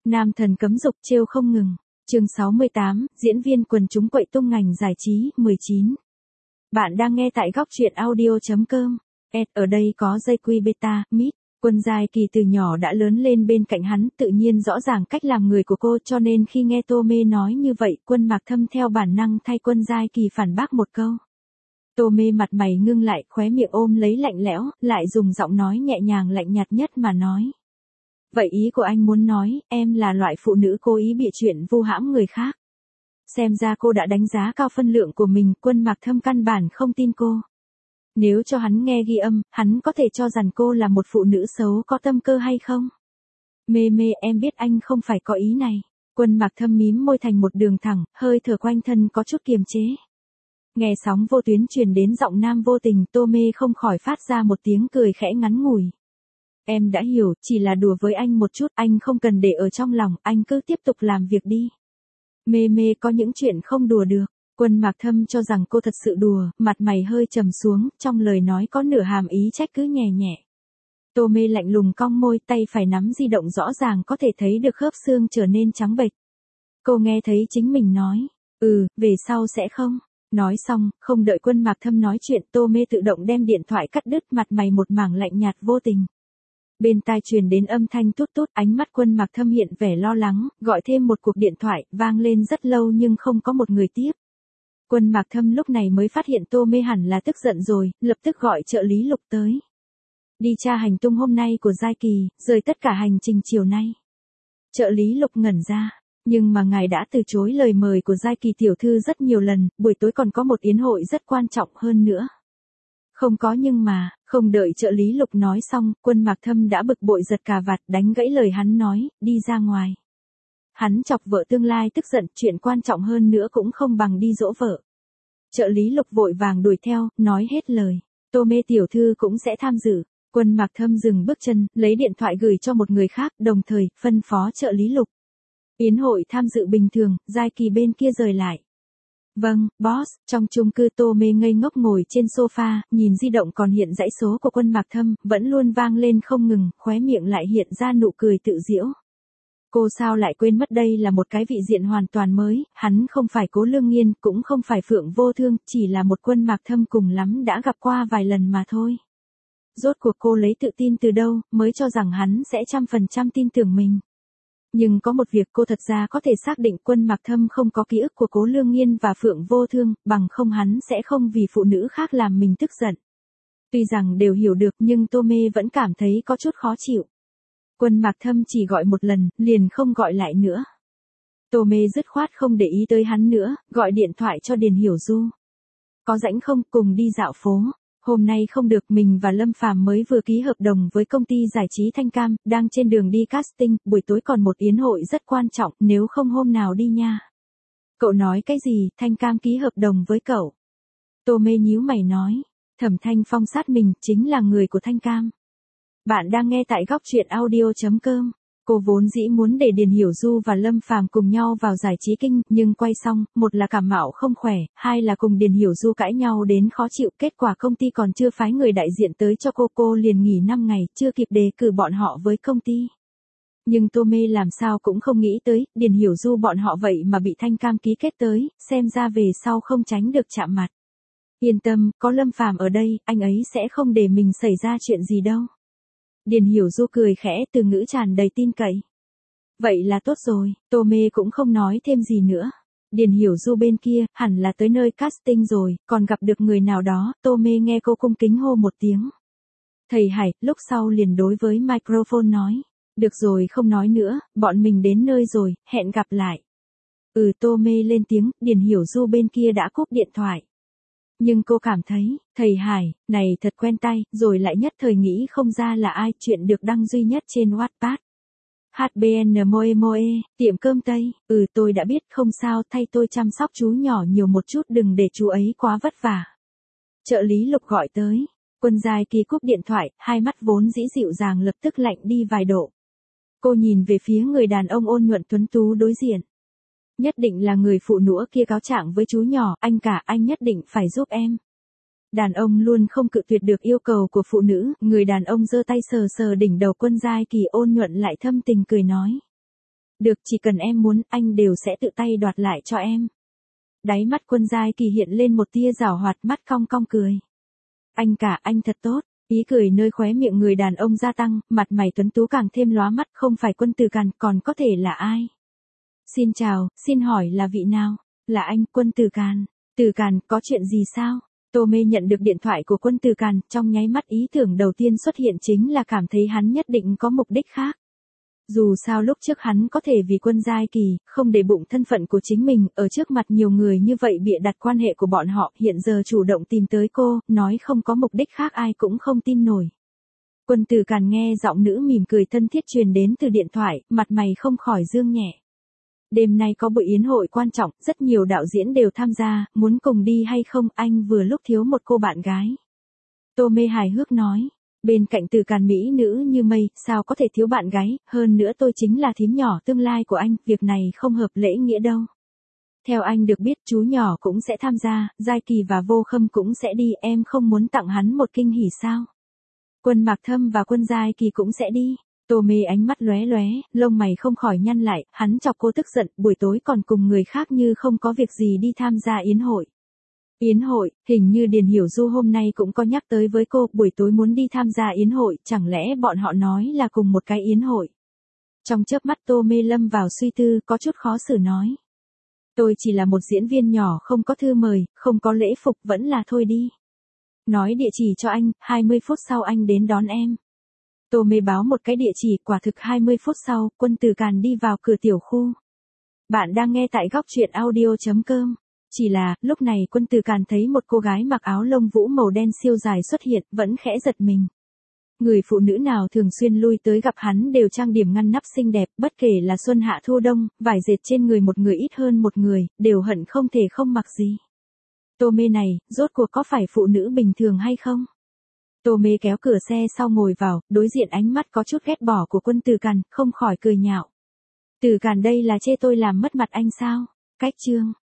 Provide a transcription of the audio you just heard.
Nam thần cấm dục trêu không ngừng. Chương 68, diễn viên quần chúng quậy tung ngành giải trí, 19. Bạn đang nghe tại góc truyện audio.com. Ở đây có dây quy beta, mít. Quân Giai Kỳ từ nhỏ đã lớn lên bên cạnh hắn, tự nhiên rõ ràng cách làm người của cô, cho nên khi nghe Tô Mê nói như vậy, Quân Mạc Thâm theo bản năng thay Quân Giai Kỳ phản bác một câu. Tô Mê mặt mày ngưng lại, khóe miệng ôm lấy lạnh lẽo, lại dùng giọng nói nhẹ nhàng lạnh nhạt nhất mà nói. Vậy ý của anh muốn nói, em là loại phụ nữ cố ý bịa chuyện vu hãm người khác. Xem ra cô đã đánh giá cao phân lượng của mình, Quân Mạc Thâm căn bản không tin cô. Nếu cho hắn nghe ghi âm, hắn có thể cho rằng cô là một phụ nữ xấu có tâm cơ hay không? Mê, em biết anh không phải có ý này. Quân Mạc Thâm mím môi thành một đường thẳng, hơi thở quanh thân có chút kiềm chế. Nghe sóng vô tuyến truyền đến giọng nam vô tình, Tô Mê không khỏi phát ra một tiếng cười khẽ ngắn ngủi. Em đã hiểu, chỉ là đùa với anh một chút, anh không cần để ở trong lòng, anh cứ tiếp tục làm việc đi. Mê có những chuyện không đùa được. Quân Mạc Thâm cho rằng cô thật sự đùa, mặt mày hơi trầm xuống, trong lời nói có nửa hàm ý trách cứ nhẹ nhẹ. Tô Mê lạnh lùng cong môi, tay phải nắm di động, rõ ràng có thể thấy được khớp xương trở nên trắng bệch. Cô nghe thấy chính mình nói, về sau sẽ không. Nói xong, không đợi Quân Mạc Thâm nói chuyện, Tô Mê tự động đem điện thoại cắt đứt, mặt mày một mảng lạnh nhạt vô tình. Bên tai truyền đến âm thanh tút tút, ánh mắt Quân Mạc Thâm hiện vẻ lo lắng, gọi thêm một cuộc điện thoại, vang lên rất lâu nhưng không có một người tiếp. Quân Mạc Thâm lúc này mới phát hiện Tô Mê hẳn là tức giận rồi, lập tức gọi trợ lý Lục tới. Đi tra hành tung hôm nay của Giai Kỳ, rời tất cả hành trình chiều nay. Trợ lý Lục ngẩn ra, nhưng mà ngài đã từ chối lời mời của Giai Kỳ tiểu thư rất nhiều lần, buổi tối còn có một yến hội rất quan trọng hơn nữa. Không có nhưng mà, không đợi trợ lý Lục nói xong, Quân Mạc Thâm đã bực bội giật cà vạt, đánh gãy lời hắn nói, đi ra ngoài. Hắn chọc vợ tương lai tức giận, chuyện quan trọng hơn nữa cũng không bằng đi dỗ vợ. Trợ lý Lục vội vàng đuổi theo, nói hết lời. Tô Mê tiểu thư cũng sẽ tham dự. Quân Mạc Thâm dừng bước chân, lấy điện thoại gửi cho một người khác, đồng thời, phân phó trợ lý Lục. Yến hội tham dự bình thường, Giai Kỳ bên kia rời lại. Vâng, boss, trong chung cư. Tô Mê ngây ngốc ngồi trên sofa, nhìn di động còn hiện dãy số của Quân Mạc Thâm, vẫn luôn vang lên không ngừng, khóe miệng lại hiện ra nụ cười tự giễu. Cô sao lại quên mất đây là một cái vị diện hoàn toàn mới, hắn không phải Cố Lương Nghiên, cũng không phải Phượng Vô Thương, chỉ là một Quân Mạc Thâm cùng lắm đã gặp qua vài lần mà thôi. Rốt cuộc cô lấy tự tin từ đâu, mới cho rằng hắn sẽ 100% tin tưởng mình. Nhưng có một việc cô thật ra có thể xác định, Quân Mạc Thâm không có ký ức của Cố Lương Nghiên và Phượng Vô Thương, bằng không hắn sẽ không vì phụ nữ khác làm mình tức giận. Tuy rằng đều hiểu được nhưng Tô Mê vẫn cảm thấy có chút khó chịu. Quân Mạc Thâm chỉ gọi một lần, liền không gọi lại nữa. Tô Mê dứt khoát không để ý tới hắn nữa, gọi điện thoại cho Điền Hiểu Du. Có rảnh không, cùng đi dạo phố. Hôm nay không được, mình và Lâm Phàm mới vừa ký hợp đồng với công ty giải trí Thanh Cam, đang trên đường đi casting, buổi tối còn một yến hội rất quan trọng, nếu không hôm nào đi nha. Cậu nói cái gì, Thanh Cam ký hợp đồng với cậu? Tô Mê nhíu mày nói, Thẩm Thanh Phong sát mình, chính là người của Thanh Cam. Bạn đang nghe tại góc truyện audio.com. Cô vốn dĩ muốn để Điền Hiểu Du và Lâm Phàm cùng nhau vào giải trí kinh, nhưng quay xong, một là cảm mạo không khỏe, hai là cùng Điền Hiểu Du cãi nhau đến khó chịu, kết quả công ty còn chưa phái người đại diện tới cho cô liền nghỉ 5 ngày, chưa kịp đề cử bọn họ với công ty. Nhưng Tô Mê làm sao cũng không nghĩ tới, Điền Hiểu Du bọn họ vậy mà bị Thanh Cam ký kết tới, xem ra về sau không tránh được chạm mặt. Yên tâm, có Lâm Phàm ở đây, anh ấy sẽ không để mình xảy ra chuyện gì đâu. Điền Hiểu Du cười khẽ, từ ngữ tràn đầy tin cậy. Vậy là tốt rồi, Tô Mê cũng không nói thêm gì nữa. Điền Hiểu Du bên kia, hẳn là tới nơi casting rồi, còn gặp được người nào đó, Tô Mê nghe cô cung kính hô một tiếng. Thầy Hải, lúc sau liền đối với microphone nói. Được rồi, không nói nữa, bọn mình đến nơi rồi, hẹn gặp lại. Tô Mê lên tiếng, Điền Hiểu Du bên kia đã cúp điện thoại. Nhưng cô cảm thấy, thầy Hải, này thật quen tai, rồi lại nhất thời nghĩ không ra là ai, chuyện được đăng duy nhất trên Wattpad. HBN Moe, tiệm cơm Tây, tôi đã biết, không sao, thay tôi chăm sóc chú nhỏ nhiều một chút, đừng để chú ấy quá vất vả. Trợ lý Lục gọi tới, Quân Giai Kỳ cúp điện thoại, hai mắt vốn dĩ dịu dàng lập tức lạnh đi vài độ. Cô nhìn về phía người đàn ông ôn nhuận tuấn tú đối diện. Nhất định là người phụ nữ kia cáo trạng với chú nhỏ, anh nhất định phải giúp em. Đàn ông luôn không cự tuyệt được yêu cầu của phụ nữ, người đàn ông giơ tay sờ sờ đỉnh đầu Quân Giai Kỳ, ôn nhuận lại thâm tình cười nói. Được, chỉ cần em muốn, anh đều sẽ tự tay đoạt lại cho em. Đáy mắt Quân Giai Kỳ hiện lên một tia giảo hoạt, mắt cong cong cười. Anh cả, anh thật tốt. Ý cười nơi khóe miệng người đàn ông gia tăng, mặt mày tuấn tú càng thêm lóa mắt, không phải Quân Từ Càn, còn có thể là ai? Xin chào, xin hỏi là vị nào? Là anh, Quân Từ Càn. Từ Càn, có chuyện gì sao? Tô Mê nhận được điện thoại của Quân Từ Càn, trong nháy mắt ý tưởng đầu tiên xuất hiện chính là cảm thấy hắn nhất định có mục đích khác. Dù sao lúc trước hắn có thể vì Quân Giai Kỳ, không để bụng thân phận của chính mình, ở trước mặt nhiều người như vậy bịa đặt quan hệ của bọn họ, hiện giờ chủ động tìm tới cô, nói không có mục đích khác ai cũng không tin nổi. Quân Từ Càn nghe giọng nữ mỉm cười thân thiết truyền đến từ điện thoại, mặt mày không khỏi dương nhẹ. Đêm nay có buổi yến hội quan trọng, rất nhiều đạo diễn đều tham gia, muốn cùng đi hay không, anh vừa lúc thiếu một cô bạn gái. Tô Mê hài hước nói. Bên cạnh Từ Càn mỹ nữ như mây, sao có thể thiếu bạn gái, hơn nữa tôi chính là thím nhỏ tương lai của anh, việc này không hợp lễ nghĩa đâu. Theo anh được biết chú nhỏ cũng sẽ tham gia, Giai Kỳ và Vô Khâm cũng sẽ đi, em không muốn tặng hắn một kinh hỉ sao? Quân Mạc Thâm và Quân Giai Kỳ cũng sẽ đi. Tô Mê ánh mắt lóe lóe, lông mày không khỏi nhăn lại, hắn chọc cô tức giận, buổi tối còn cùng người khác như không có việc gì đi tham gia yến hội. Yến hội, hình như Điền Hiểu Du hôm nay cũng có nhắc tới với cô, buổi tối muốn đi tham gia yến hội, chẳng lẽ bọn họ nói là cùng một cái yến hội. Trong chớp mắt Tô Mê lâm vào suy tư, có chút khó xử nói. Tôi chỉ là một diễn viên nhỏ, không có thư mời, không có lễ phục, vẫn là thôi đi. Nói địa chỉ cho anh, 20 phút sau anh đến đón em. Tô Mê báo một cái địa chỉ, quả thực 20 phút sau, Quân Từ Càn đi vào cửa tiểu khu. Bạn đang nghe tại góc truyện audio.com. Chỉ là, lúc này Quân Từ Càn thấy một cô gái mặc áo lông vũ màu đen siêu dài xuất hiện, vẫn khẽ giật mình. Người phụ nữ nào thường xuyên lui tới gặp hắn đều trang điểm ngăn nắp xinh đẹp, bất kể là xuân hạ thu đông, vải dệt trên người một người ít hơn một người, đều hận không thể không mặc gì. Tô Mê này, rốt cuộc có phải phụ nữ bình thường hay không? Tô Mê kéo cửa xe sau ngồi vào, đối diện ánh mắt có chút ghét bỏ của Quân Từ Càn, không khỏi cười nhạo. Từ Càn đây là chê tôi làm mất mặt anh sao? Cách chương.